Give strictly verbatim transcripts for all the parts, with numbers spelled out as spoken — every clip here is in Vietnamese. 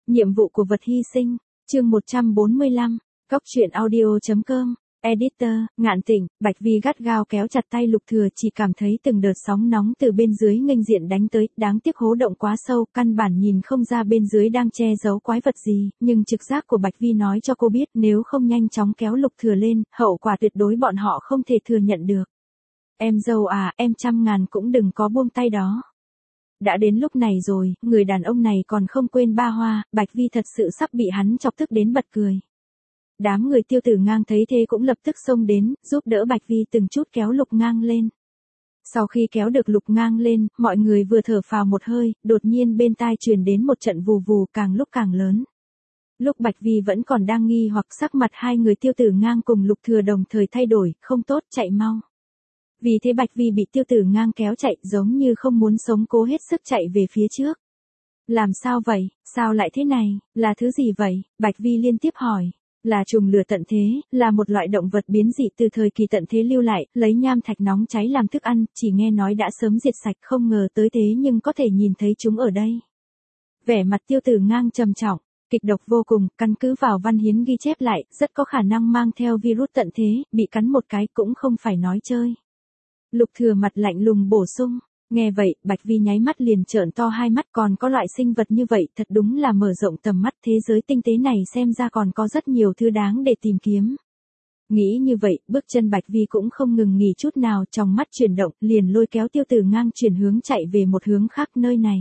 Nhiệm vụ của vật hy sinh, chương một trăm bốn mươi lăm, Cóc truyện audio.com, Editor, Ngạn Tịnh. Bạch Vi gắt gao kéo chặt tay Lục Thừa, chỉ cảm thấy từng đợt sóng nóng từ bên dưới nghênh diện đánh tới, đáng tiếc hố động quá sâu, căn bản nhìn không ra bên dưới đang che giấu quái vật gì, nhưng trực giác của Bạch Vi nói cho cô biết nếu không nhanh chóng kéo Lục Thừa lên, hậu quả tuyệt đối bọn họ không thể thừa nhận được. Em dâu à, em trăm ngàn cũng đừng có buông tay đó. Đã đến lúc này rồi, người đàn ông này còn không quên ba hoa, Bạch Vi thật sự sắp bị hắn chọc tức đến bật cười. Đám người Tiêu Tử Ngang thấy thế cũng lập tức xông đến, giúp đỡ Bạch Vi từng chút kéo Lục Ngang lên. Sau khi kéo được Lục Ngang lên, mọi người vừa thở phào một hơi, đột nhiên bên tai truyền đến một trận vù vù càng lúc càng lớn. Lúc Bạch Vi vẫn còn đang nghi hoặc, sắc mặt hai người Tiêu Tử Ngang cùng Lục Thừa đồng thời thay đổi, không tốt, chạy mau. Vì thế Bạch Vi bị Tiêu Tử Ngang kéo chạy, giống như không muốn sống, cố hết sức chạy về phía trước. Làm sao vậy, sao lại thế này, là thứ gì vậy, Bạch Vi liên tiếp hỏi. Là trùng lửa tận thế, là một loại động vật biến dị từ thời kỳ tận thế lưu lại, lấy nham thạch nóng cháy làm thức ăn, chỉ nghe nói đã sớm diệt sạch, không ngờ tới thế nhưng có thể nhìn thấy chúng ở đây. Vẻ mặt Tiêu Tử Ngang trầm trọng, kịch độc vô cùng, căn cứ vào văn hiến ghi chép lại, rất có khả năng mang theo virus tận thế, bị cắn một cái cũng không phải nói chơi. Lục Thừa mặt lạnh lùng bổ sung. Nghe vậy, Bạch Vi nháy mắt liền trợn to hai mắt, còn có loại sinh vật như vậy, thật đúng là mở rộng tầm mắt, thế giới tinh tế này xem ra còn có rất nhiều thứ đáng để tìm kiếm. Nghĩ như vậy, bước chân Bạch Vi cũng không ngừng nghỉ chút nào, trong mắt chuyển động, liền lôi kéo Tiêu Tử Ngang chuyển hướng chạy về một hướng khác. Nơi này.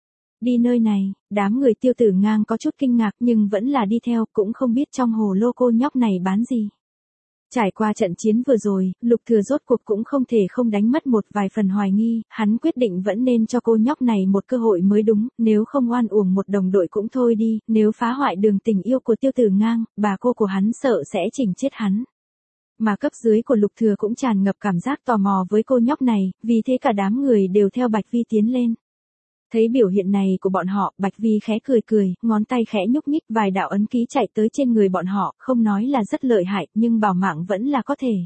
Đi nơi này, đám người Tiêu Tử Ngang có chút kinh ngạc nhưng vẫn là đi theo, cũng không biết trong hồ lô cô nhóc này bán gì. Trải qua trận chiến vừa rồi, Lục Thừa rốt cuộc cũng không thể không đánh mất một vài phần hoài nghi, hắn quyết định vẫn nên cho cô nhóc này một cơ hội mới đúng, nếu không oan uổng một đồng đội cũng thôi đi, nếu phá hoại đường tình yêu của Tiêu Tử Ngang, bà cô của hắn sợ sẽ chỉnh chết hắn. Mà cấp dưới của Lục Thừa cũng tràn ngập cảm giác tò mò với cô nhóc này, vì thế cả đám người đều theo Bạch Vi tiến lên. Thấy biểu hiện này của bọn họ, Bạch Vi khẽ cười cười, ngón tay khẽ nhúc nhích, vài đạo ấn ký chạy tới trên người bọn họ, không nói là rất lợi hại, nhưng bảo mạng vẫn là có thể.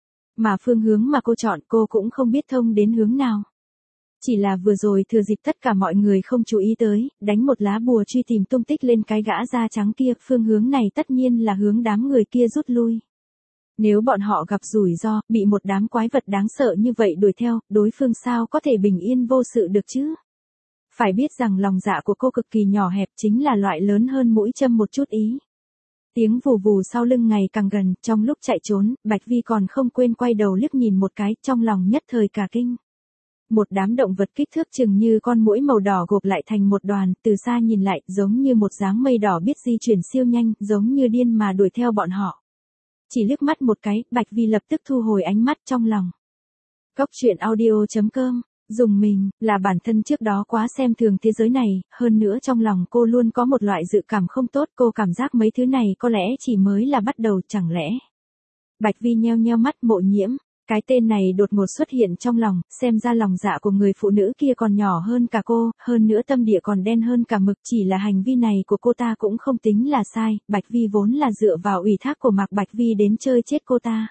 Mà phương hướng mà cô chọn, cô cũng không biết thông đến hướng nào. Chỉ là vừa rồi thừa dịp tất cả mọi người không chú ý tới, đánh một lá bùa truy tìm tung tích lên cái gã da trắng kia, phương hướng này tất nhiên là hướng đám người kia rút lui. Nếu bọn họ gặp rủi ro, bị một đám quái vật đáng sợ như vậy đuổi theo, đối phương sao có thể bình yên vô sự được chứ? Phải biết rằng lòng dạ của cô cực kỳ nhỏ hẹp, chính là loại lớn hơn mũi châm một chút ý. Tiếng vù vù sau lưng ngày càng gần, trong lúc chạy trốn, Bạch Vi còn không quên quay đầu liếc nhìn một cái, trong lòng nhất thời cả kinh. Một đám động vật kích thước chừng như con muỗi màu đỏ gộp lại thành một đoàn, từ xa nhìn lại, giống như một dáng mây đỏ biết di chuyển siêu nhanh, giống như điên mà đuổi theo bọn họ. Chỉ liếc mắt một cái, Bạch Vi lập tức thu hồi ánh mắt trong lòng. Cóc truyện audio.com. Dùng mình, là bản thân trước đó quá xem thường thế giới này, hơn nữa trong lòng cô luôn có một loại dự cảm không tốt, cô cảm giác mấy thứ này có lẽ chỉ mới là bắt đầu, chẳng lẽ. Bạch Vi nheo nheo mắt, Mộ Nhiễm, cái tên này đột ngột xuất hiện trong lòng, xem ra lòng dạ của người phụ nữ kia còn nhỏ hơn cả cô, hơn nữa tâm địa còn đen hơn cả mực, chỉ là hành vi này của cô ta cũng không tính là sai, Bạch Vi vốn là dựa vào ủy thác của Mạc Bạch Vi đến chơi chết cô ta.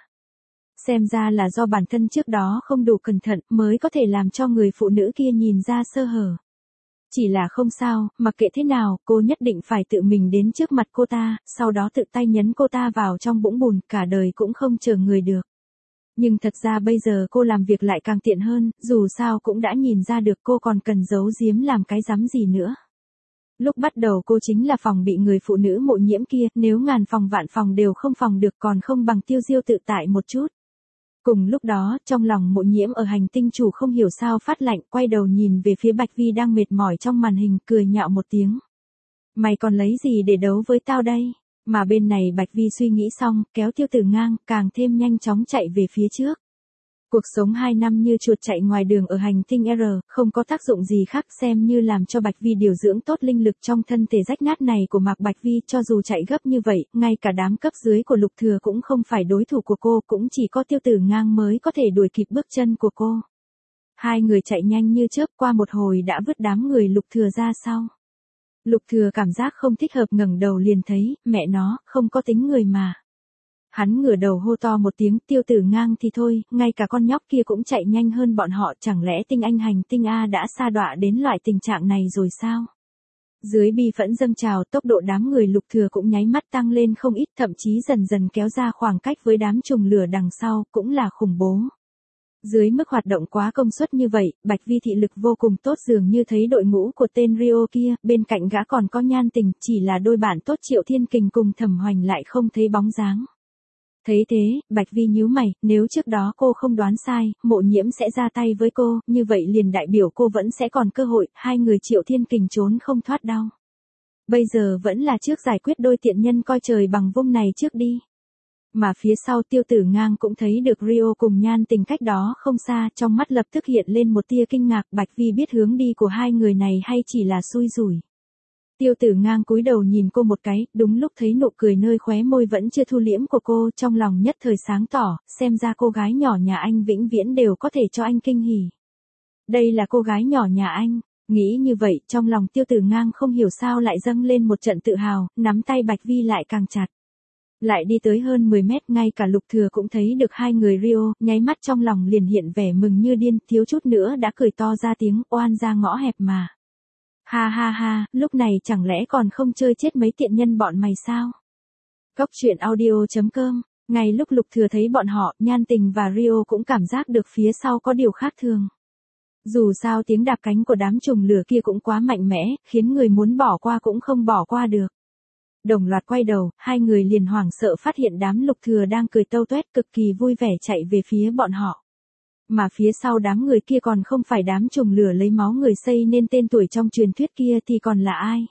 Xem ra là do bản thân trước đó không đủ cẩn thận mới có thể làm cho người phụ nữ kia nhìn ra sơ hở. Chỉ là không sao, mặc kệ thế nào, cô nhất định phải tự mình đến trước mặt cô ta, sau đó tự tay nhấn cô ta vào trong vũng bùn, cả đời cũng không chờ người được. Nhưng thật ra bây giờ cô làm việc lại càng tiện hơn, dù sao cũng đã nhìn ra được cô còn cần giấu giếm làm cái rắm gì nữa. Lúc bắt đầu cô chính là phòng bị người phụ nữ Mộ Nhiễm kia, nếu ngàn phòng vạn phòng đều không phòng được còn không bằng tiêu diêu tự tại một chút. Cùng lúc đó, trong lòng Mộ Nhiễm ở hành tinh chủ không hiểu sao phát lạnh, quay đầu nhìn về phía Bạch Vi đang mệt mỏi trong màn hình, cười nhạo một tiếng. Mày còn lấy gì để đấu với tao đây? Mà bên này Bạch Vi suy nghĩ xong, kéo Tiêu Tử Ngang, càng thêm nhanh chóng chạy về phía trước. Cuộc sống hai năm như chuột chạy ngoài đường ở hành tinh R, không có tác dụng gì khác, xem như làm cho Bạch Vi điều dưỡng tốt linh lực trong thân thể rách nát này của Mạc Bạch Vi, cho dù chạy gấp như vậy, ngay cả đám cấp dưới của Lục Thừa cũng không phải đối thủ của cô, cũng chỉ có Tiêu Tử Ngang mới có thể đuổi kịp bước chân của cô. Hai người chạy nhanh như chớp, qua một hồi đã vứt đám người Lục Thừa ra sau. Lục Thừa cảm giác không thích hợp, ngẩng đầu liền thấy, mẹ nó, không có tính người mà. Hắn ngửa đầu hô to một tiếng, Tiêu Tử Ngang thì thôi, ngay cả con nhóc kia cũng chạy nhanh hơn bọn họ, chẳng lẽ tinh anh hành tinh A đã sa đọa đến loại tình trạng này rồi sao? Dưới bi phẫn dâng trào, tốc độ đám người Lục Thừa cũng nháy mắt tăng lên không ít, thậm chí dần dần kéo ra khoảng cách với đám trùng lửa đằng sau, cũng là khủng bố. Dưới mức hoạt động quá công suất như vậy, Bạch Vi thị lực vô cùng tốt, dường như thấy đội ngũ của tên Rio kia, bên cạnh gã còn có Nhan Tình, chỉ là đôi bạn tốt Triệu Thiên Kình cùng Thẩm Hoành lại không thấy bóng dáng. Thấy thế, Bạch Vi nhíu mày, nếu trước đó cô không đoán sai, Mộ Nhiễm sẽ ra tay với cô, như vậy liền đại biểu cô vẫn sẽ còn cơ hội, hai người Triệu Thiên Kình trốn không thoát đâu. Bây giờ vẫn là trước giải quyết đôi tiện nhân coi trời bằng vung này trước đi. Mà phía sau Tiêu Tử Ngang cũng thấy được Rio cùng Nhan Tình cách đó không xa, trong mắt lập tức hiện lên một tia kinh ngạc, Bạch Vi biết hướng đi của hai người này hay chỉ là xui rủi. Tiêu Tử Ngang cúi đầu nhìn cô một cái, đúng lúc thấy nụ cười nơi khóe môi vẫn chưa thu liễm của cô, trong lòng nhất thời sáng tỏ, xem ra cô gái nhỏ nhà anh vĩnh viễn đều có thể cho anh kinh hỉ. Đây là cô gái nhỏ nhà anh, nghĩ như vậy, trong lòng Tiêu Tử Ngang không hiểu sao lại dâng lên một trận tự hào, nắm tay Bạch Vi lại càng chặt. Lại đi tới hơn mười mét, ngay cả Lục Thừa cũng thấy được hai người Rio, nháy mắt trong lòng liền hiện vẻ mừng như điên, thiếu chút nữa đã cười to ra tiếng, oan ra ngõ hẹp mà. Ha ha ha, lúc này chẳng lẽ còn không chơi chết mấy tiện nhân bọn mày sao? Cốc truyện audio chấm com, ngay lúc Lục Thừa thấy bọn họ, Nhan Tình và Rio cũng cảm giác được phía sau có điều khác thường. Dù sao tiếng đạp cánh của đám trùng lửa kia cũng quá mạnh mẽ, khiến người muốn bỏ qua cũng không bỏ qua được. Đồng loạt quay đầu, hai người liền hoảng sợ phát hiện đám Lục Thừa đang cười tâu tuét cực kỳ vui vẻ chạy về phía bọn họ. Mà phía sau đám người kia còn không phải đám trùng lửa lấy máu người xây nên tên tuổi trong truyền thuyết kia thì còn là ai?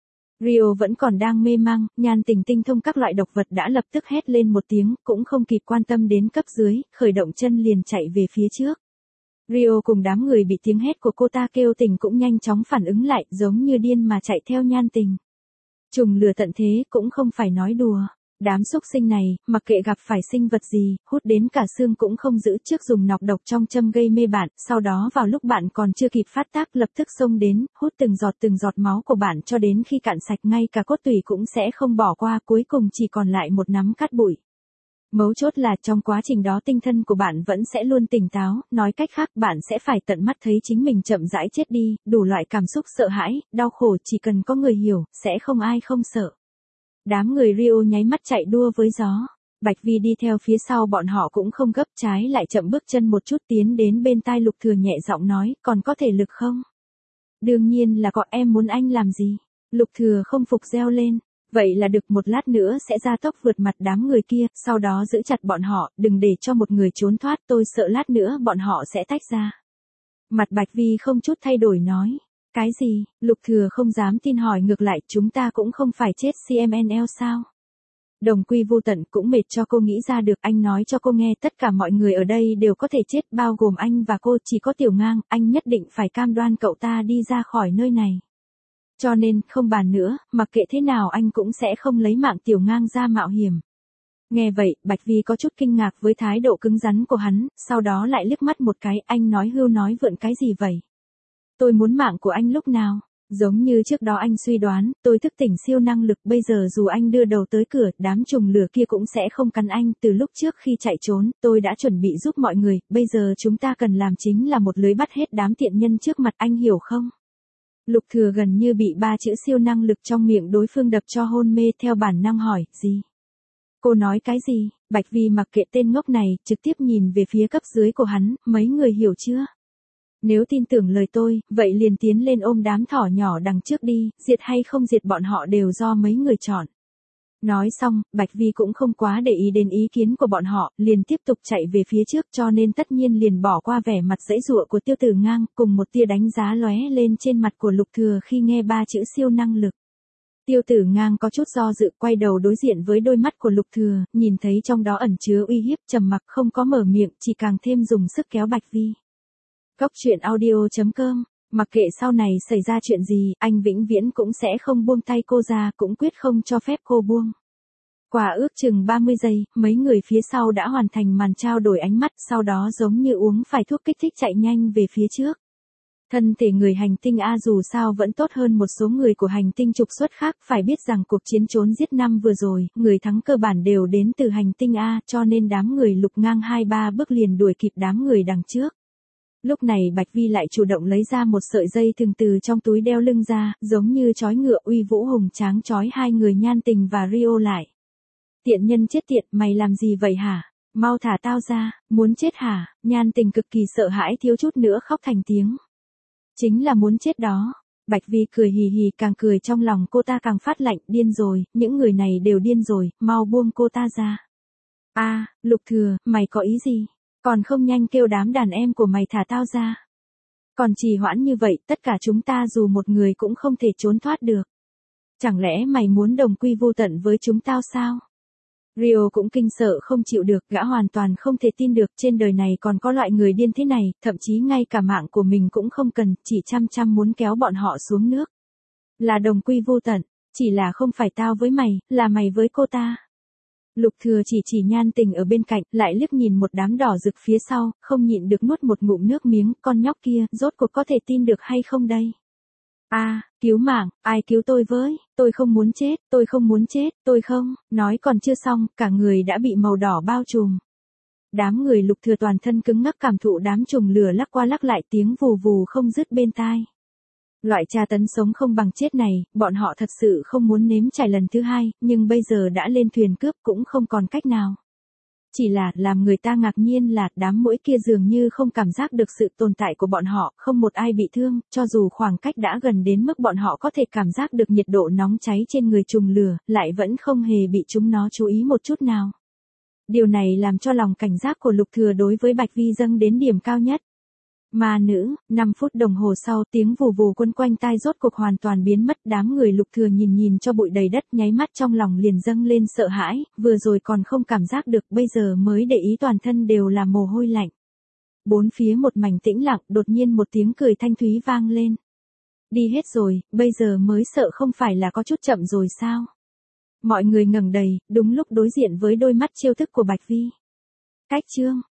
Rio vẫn còn đang mê mang, Nhan Tình tinh thông các loại độc vật đã lập tức hét lên một tiếng, cũng không kịp quan tâm đến cấp dưới, khởi động chân liền chạy về phía trước. Rio cùng đám người bị tiếng hét của cô ta kêu tỉnh cũng nhanh chóng phản ứng lại, giống như điên mà chạy theo Nhan Tình. Trùng lửa tận thế cũng không phải nói đùa. Đám xúc sinh này, mặc kệ gặp phải sinh vật gì, hút đến cả xương cũng không giữ, trước dùng nọc độc trong châm gây mê bạn, sau đó vào lúc bạn còn chưa kịp phát tác lập tức xông đến, hút từng giọt từng giọt máu của bạn cho đến khi cạn sạch, ngay cả cốt tủy cũng sẽ không bỏ qua, cuối cùng chỉ còn lại một nắm cát bụi. Mấu chốt là trong quá trình đó tinh thần của bạn vẫn sẽ luôn tỉnh táo, nói cách khác bạn sẽ phải tận mắt thấy chính mình chậm rãi chết đi, đủ loại cảm xúc sợ hãi, đau khổ chỉ cần có người hiểu, sẽ không ai không sợ. Đám người Rio nháy mắt chạy đua với gió. Bạch Vi đi theo phía sau bọn họ cũng không gấp, trái lại chậm bước chân một chút tiến đến bên tai Lục Thừa nhẹ giọng nói, còn có thể lực không? Đương nhiên là có, em muốn anh làm gì? Lục Thừa không phục reo lên. Vậy là được, một lát nữa sẽ ra tốc vượt mặt đám người kia, sau đó giữ chặt bọn họ, đừng để cho một người trốn thoát, tôi sợ lát nữa bọn họ sẽ tách ra. Mặt Bạch Vi không chút thay đổi nói. Cái gì? Lục Thừa không dám tin hỏi ngược lại, chúng ta cũng không phải chết xê em en lờ sao? Đồng quy vô tận cũng mệt cho cô nghĩ ra được, anh nói cho cô nghe tất cả mọi người ở đây đều có thể chết, bao gồm anh và cô, chỉ có Tiểu Ngang, anh nhất định phải cam đoan cậu ta đi ra khỏi nơi này. Cho nên, không bàn nữa, mặc kệ thế nào anh cũng sẽ không lấy mạng Tiểu Ngang ra mạo hiểm. Nghe vậy, Bạch Vi có chút kinh ngạc với thái độ cứng rắn của hắn, sau đó lại liếc mắt một cái, anh nói hưu nói vượn cái gì vậy? Tôi muốn mạng của anh lúc nào? Giống như trước đó anh suy đoán, tôi thức tỉnh siêu năng lực, bây giờ dù anh đưa đầu tới cửa, đám trùng lửa kia cũng sẽ không cắn anh, từ lúc trước khi chạy trốn, tôi đã chuẩn bị giúp mọi người, bây giờ chúng ta cần làm chính là một lưới bắt hết đám tiện nhân trước mặt, anh hiểu không? Lục Thừa gần như bị ba chữ siêu năng lực trong miệng đối phương đập cho hôn mê, theo bản năng hỏi, gì? Cô nói cái gì? Bạch Vi mặc kệ tên ngốc này, trực tiếp nhìn về phía cấp dưới của hắn, mấy người hiểu chưa? Nếu tin tưởng lời tôi, vậy liền tiến lên ôm đám thỏ nhỏ đằng trước đi, diệt hay không diệt bọn họ đều do mấy người chọn. Nói xong, Bạch Vi cũng không quá để ý đến ý kiến của bọn họ, liền tiếp tục chạy về phía trước, cho nên tất nhiên liền bỏ qua vẻ mặt giãy giụa của Tiêu Tử Ngang, cùng một tia đánh giá lóe lên trên mặt của Lục Thừa khi nghe ba chữ siêu năng lực. Tiêu Tử Ngang có chút do dự, quay đầu đối diện với đôi mắt của Lục Thừa, nhìn thấy trong đó ẩn chứa uy hiếp, trầm mặc không có mở miệng, chỉ càng thêm dùng sức kéo Bạch Vi. Cốc truyện audio chấm com, mặc kệ sau này xảy ra chuyện gì, anh vĩnh viễn cũng sẽ không buông tay cô ra, cũng quyết không cho phép cô buông. Qua ước chừng ba mươi giây, mấy người phía sau đã hoàn thành màn trao đổi ánh mắt, sau đó giống như uống phải thuốc kích thích chạy nhanh về phía trước. Thân thể người hành tinh A dù sao vẫn tốt hơn một số người của hành tinh trục xuất khác, phải biết rằng cuộc chiến trốn giết năm vừa rồi, người thắng cơ bản đều đến từ hành tinh A, cho nên đám người Lục Ngang hai ba bước liền đuổi kịp đám người đằng trước. Lúc này Bạch Vi lại chủ động lấy ra một sợi dây thừng từ trong túi đeo lưng ra, giống như trói ngựa uy vũ hùng tráng trói hai người Nhan Tình và Rio lại. Tiện nhân chết tiệt, mày làm gì vậy hả? Mau thả tao ra, muốn chết hả? Nhan Tình cực kỳ sợ hãi thiếu chút nữa khóc thành tiếng. Chính là muốn chết đó. Bạch Vi cười hì hì, càng cười trong lòng cô ta càng phát lạnh, điên rồi, những người này đều điên rồi, mau buông cô ta ra. A, à, Lục Thừa, mày có ý gì? Còn không nhanh kêu đám đàn em của mày thả tao ra. Còn trì hoãn như vậy, tất cả chúng ta dù một người cũng không thể trốn thoát được. Chẳng lẽ mày muốn đồng quy vô tận với chúng tao sao? Rio cũng kinh sợ không chịu được, gã hoàn toàn không thể tin được trên đời này còn có loại người điên thế này, thậm chí ngay cả mạng của mình cũng không cần, chỉ chăm chăm muốn kéo bọn họ xuống nước. Là đồng quy vô tận, chỉ là không phải tao với mày, là mày với cô ta. Lục Thừa chỉ chỉ Nhan Tình ở bên cạnh, lại liếc nhìn một đám đỏ rực phía sau, không nhịn được nuốt một ngụm nước miếng, con nhóc kia, rốt cuộc có thể tin được hay không đây? A, à, cứu mạng, ai cứu tôi với, tôi không muốn chết, tôi không muốn chết, tôi không, nói còn chưa xong, cả người đã bị màu đỏ bao trùm. Đám người Lục Thừa toàn thân cứng ngắc cảm thụ đám trùng lửa lắc qua lắc lại, tiếng vù vù không dứt bên tai. Loại tra tấn sống không bằng chết này, bọn họ thật sự không muốn nếm trải lần thứ hai, nhưng bây giờ đã lên thuyền cướp cũng không còn cách nào. Chỉ là, làm người ta ngạc nhiên là, đám muỗi kia dường như không cảm giác được sự tồn tại của bọn họ, không một ai bị thương, cho dù khoảng cách đã gần đến mức bọn họ có thể cảm giác được nhiệt độ nóng cháy trên người trùng lửa, lại vẫn không hề bị chúng nó chú ý một chút nào. Điều này làm cho lòng cảnh giác của Lục Thừa đối với Bạch Vi dâng đến điểm cao nhất. Ma nữ, năm phút đồng hồ sau, tiếng vù vù quấn quanh tai rốt cuộc hoàn toàn biến mất, đám người Lục Thừa nhìn nhìn cho bụi đầy đất, nháy mắt trong lòng liền dâng lên sợ hãi, vừa rồi còn không cảm giác được, bây giờ mới để ý toàn thân đều là mồ hôi lạnh. Bốn phía một mảnh tĩnh lặng, đột nhiên một tiếng cười thanh thúy vang lên. Đi hết rồi, bây giờ mới sợ không phải là có chút chậm rồi sao? Mọi người ngẩng đầy, đúng lúc đối diện với đôi mắt chiêu thức của Bạch Vi. Cách chương